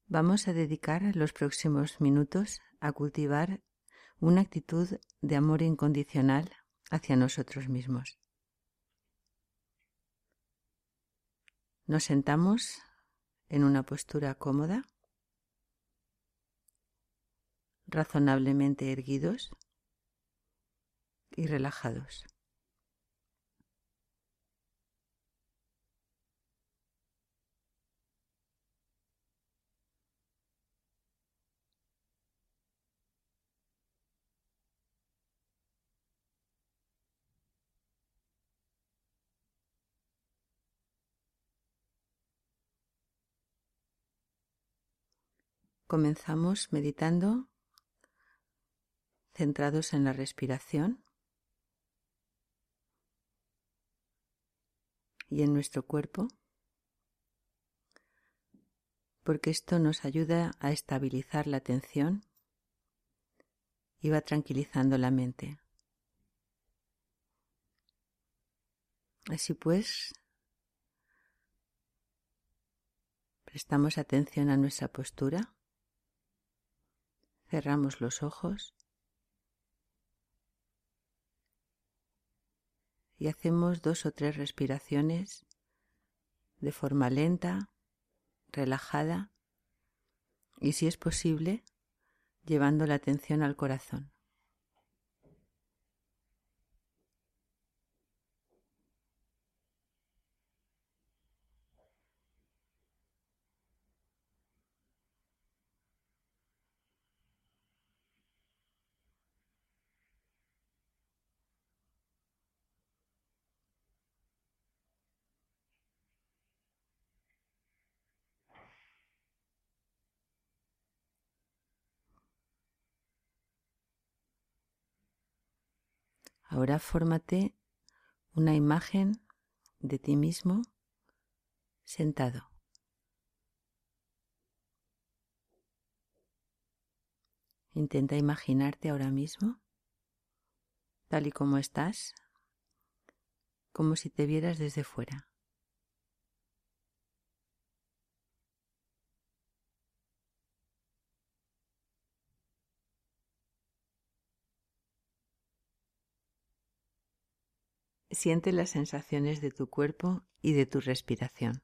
Vamos a dedicar los próximos minutos a cultivar una actitud de amor incondicional hacia nosotros mismos. Nos sentamos en una postura cómoda, razonablemente erguidos y relajados. Comenzamos meditando, centrados en la respiración y en nuestro cuerpo, porque esto nos ayuda a estabilizar la atención y va tranquilizando la mente. Así pues, prestamos atención a nuestra postura, cerramos los ojos y hacemos 2 o 3 respiraciones de forma lenta, relajada y, si es posible, llevando la atención al corazón. Ahora fórmate una imagen de ti mismo sentado. Intenta imaginarte ahora mismo, tal y como estás, como si te vieras desde fuera. Siente las sensaciones de tu cuerpo y de tu respiración.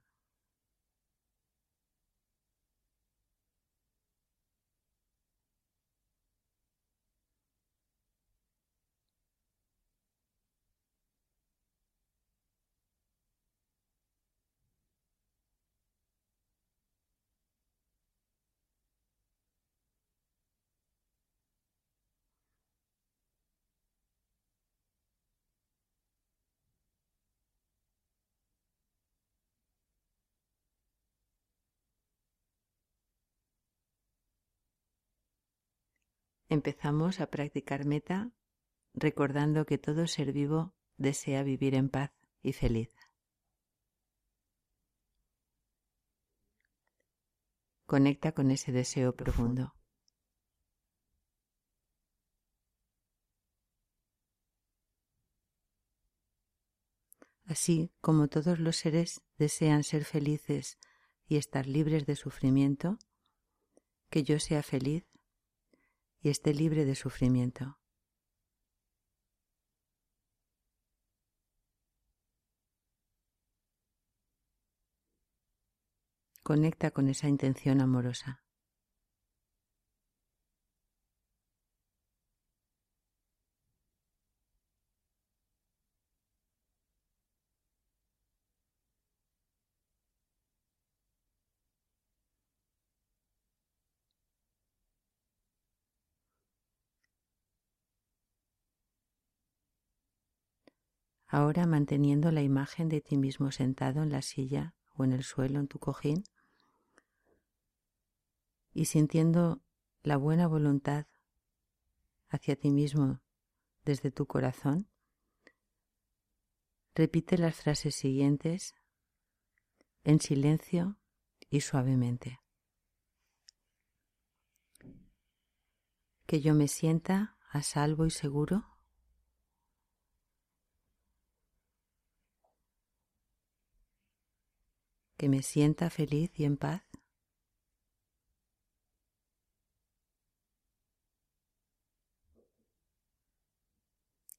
Empezamos a practicar metta recordando que todo ser vivo desea vivir en paz y feliz. Conecta con ese deseo profundo. Así como todos los seres desean ser felices y estar libres de sufrimiento, que yo sea feliz y esté libre de sufrimiento. Conecta con esa intención amorosa. Ahora, manteniendo la imagen de ti mismo sentado en la silla o en el suelo, en tu cojín, y sintiendo la buena voluntad hacia ti mismo desde tu corazón, repite las frases siguientes en silencio y suavemente. Que yo me sienta a salvo y seguro. Que me sienta feliz y en paz.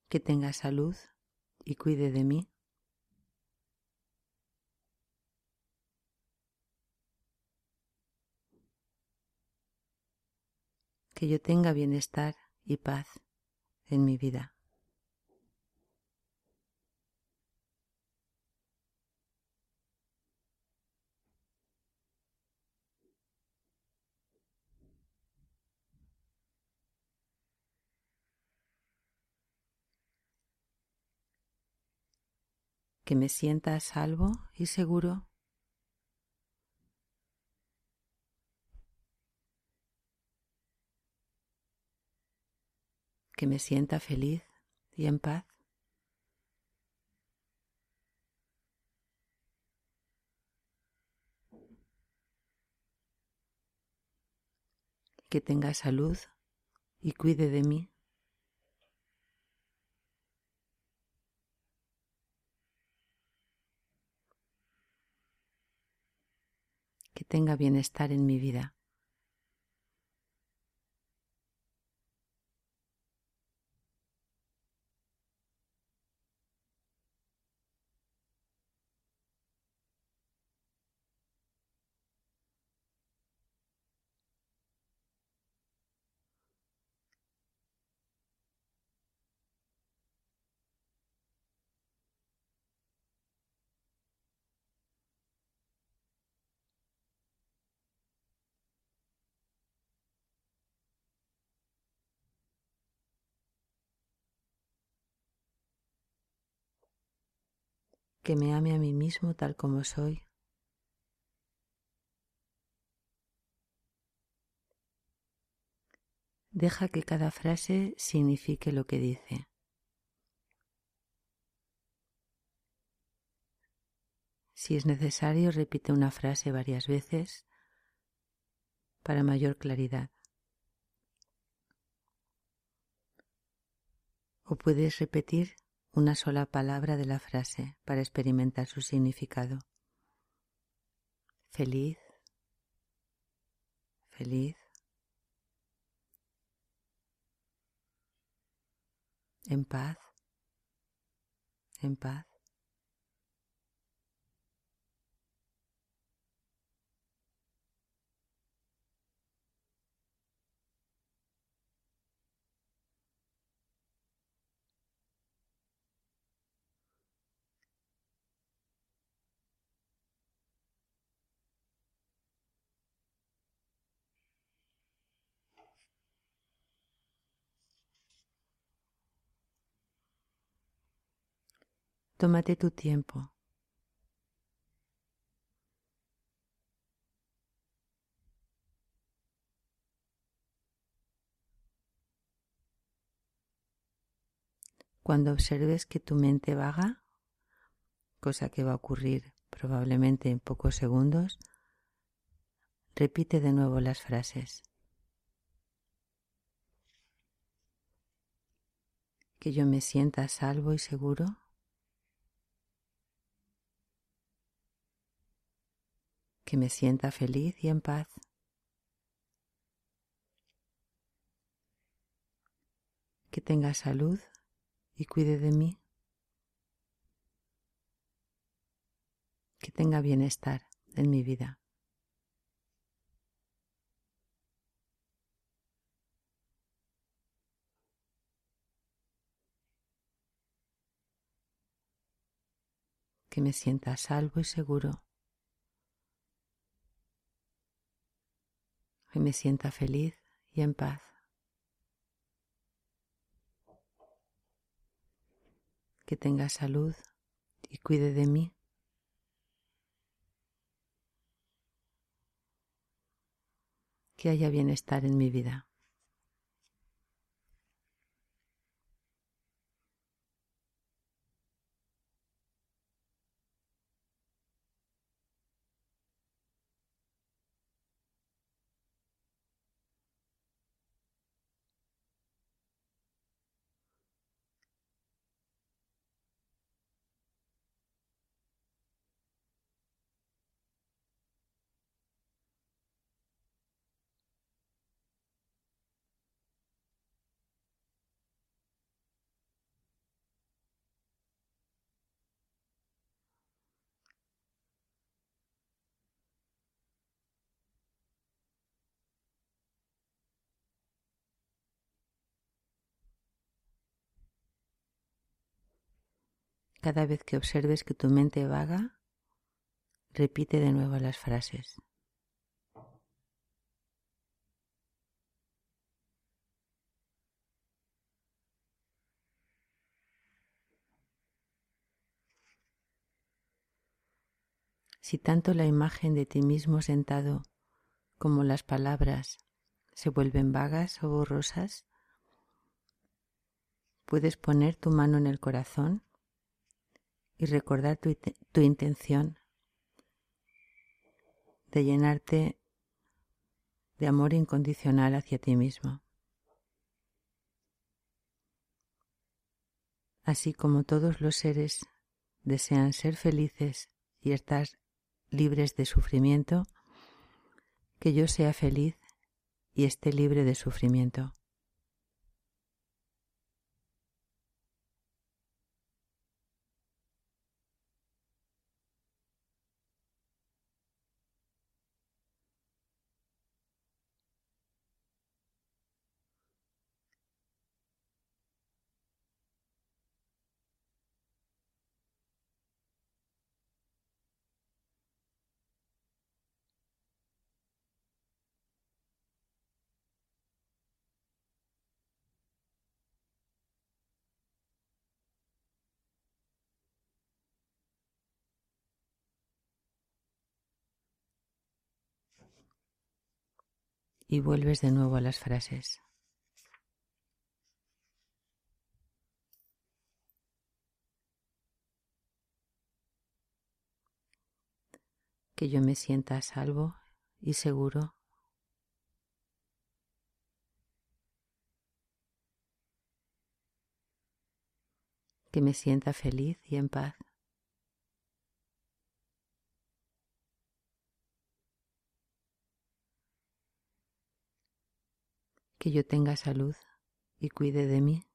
que tenga salud y cuide de mí, que yo tenga bienestar y paz en mi vida. Que me sienta a salvo y seguro, que me sienta feliz y en paz, que tenga salud y cuide de mí, que tenga bienestar en mi vida. Que me ame a mí mismo tal como soy. Deja que cada frase signifique lo que dice. Si es necesario, repite una frase varias veces para mayor claridad. O puedes repetir una sola palabra de la frase para experimentar su significado. Feliz, feliz, en paz, en paz. Tómate tu tiempo. Cuando observes que tu mente vaga, cosa que va a ocurrir probablemente en pocos segundos, repite de nuevo las frases. Que yo me sienta a salvo y seguro. Que me sienta feliz y en paz. Que tenga salud y cuide de mí. Que tenga bienestar en mi vida. Que me sienta a salvo y seguro. Que me sienta feliz y en paz. Que tenga salud y cuide de mí. Que haya bienestar en mi vida. Cada vez que observes que tu mente vaga, repite de nuevo las frases. Si tanto la imagen de ti mismo sentado como las palabras se vuelven vagas o borrosas, puedes poner tu mano en el corazón y recordar tu intención de llenarte de amor incondicional hacia ti mismo. Así como todos los seres desean ser felices y estar libres de sufrimiento, que yo sea feliz y esté libre de sufrimiento. Y vuelves de nuevo a las frases. Que yo me sienta a salvo y seguro. Que me sienta feliz y en paz. Que yo tenga salud y cuide de mí.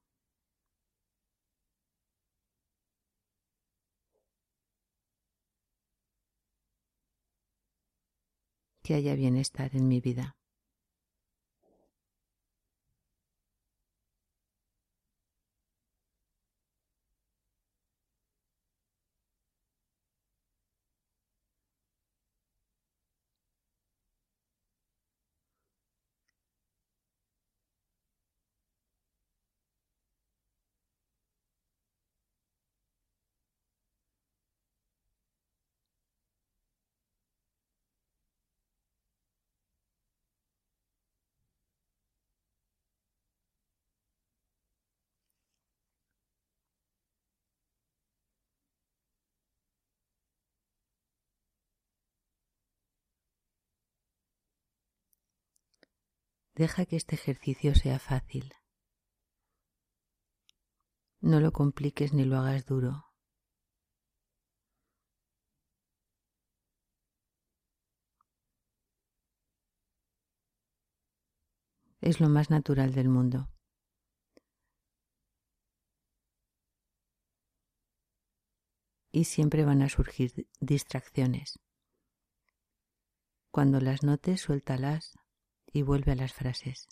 Que haya bienestar en mi vida. Deja que este ejercicio sea fácil. No lo compliques ni lo hagas duro. Es lo más natural del mundo. Y siempre van a surgir distracciones. Cuando las notes, suéltalas y vuelve a las frases.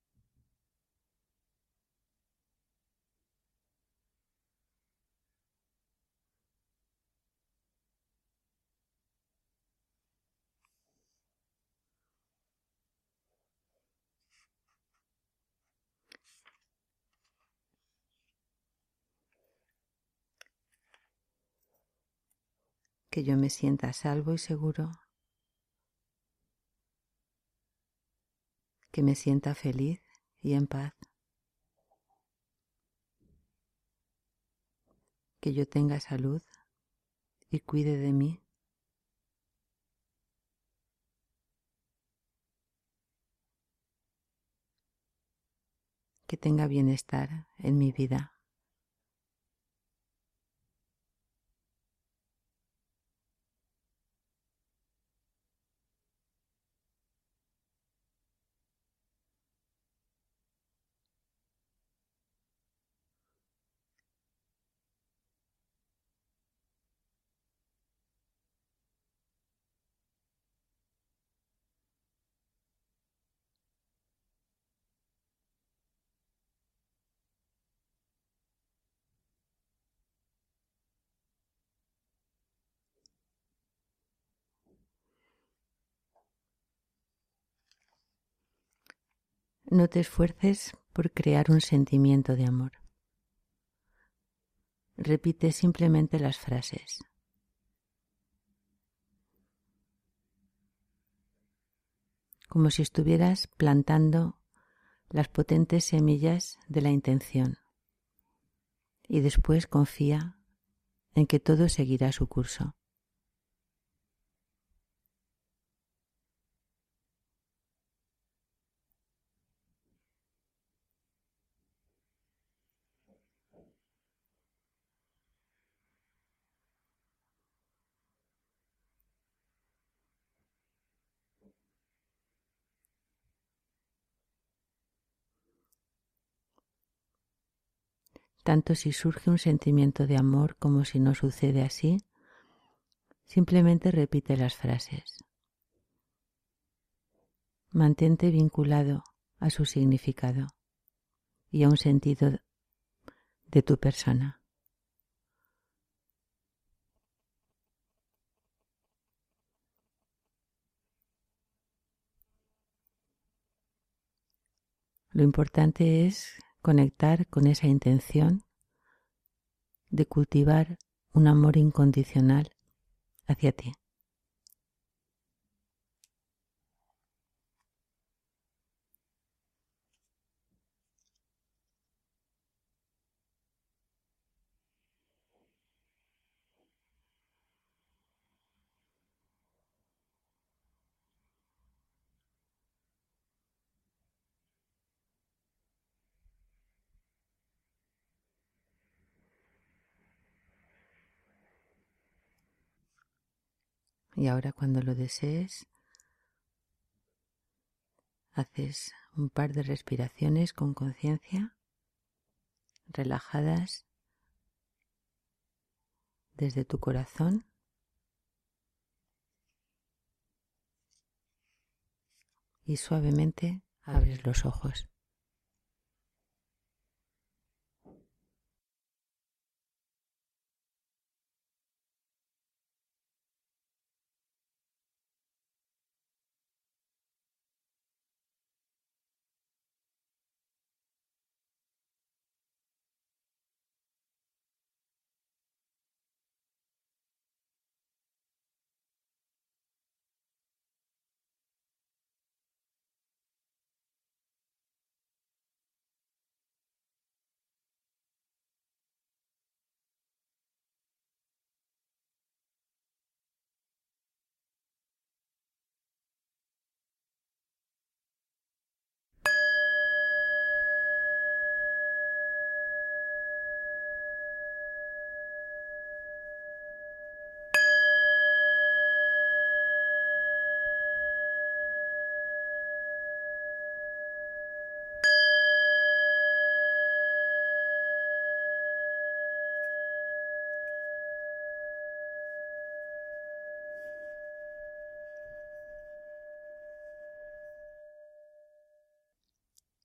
Que yo me sienta a salvo y seguro. Que me sienta feliz y en paz. Que yo tenga salud y cuide de mí. Que tenga bienestar en mi vida. No te esfuerces por crear un sentimiento de amor. Repite simplemente las frases. Como si estuvieras plantando las potentes semillas de la intención. Y después confía en que todo seguirá su curso. Tanto si surge un sentimiento de amor como si no sucede así, simplemente repite las frases. Mantente vinculado a su significado y a un sentido de tu persona. Lo importante es conectar con esa intención de cultivar un amor incondicional hacia ti. Y ahora, cuando lo desees, haces un par de respiraciones con conciencia, relajadas desde tu corazón, y suavemente abres los ojos.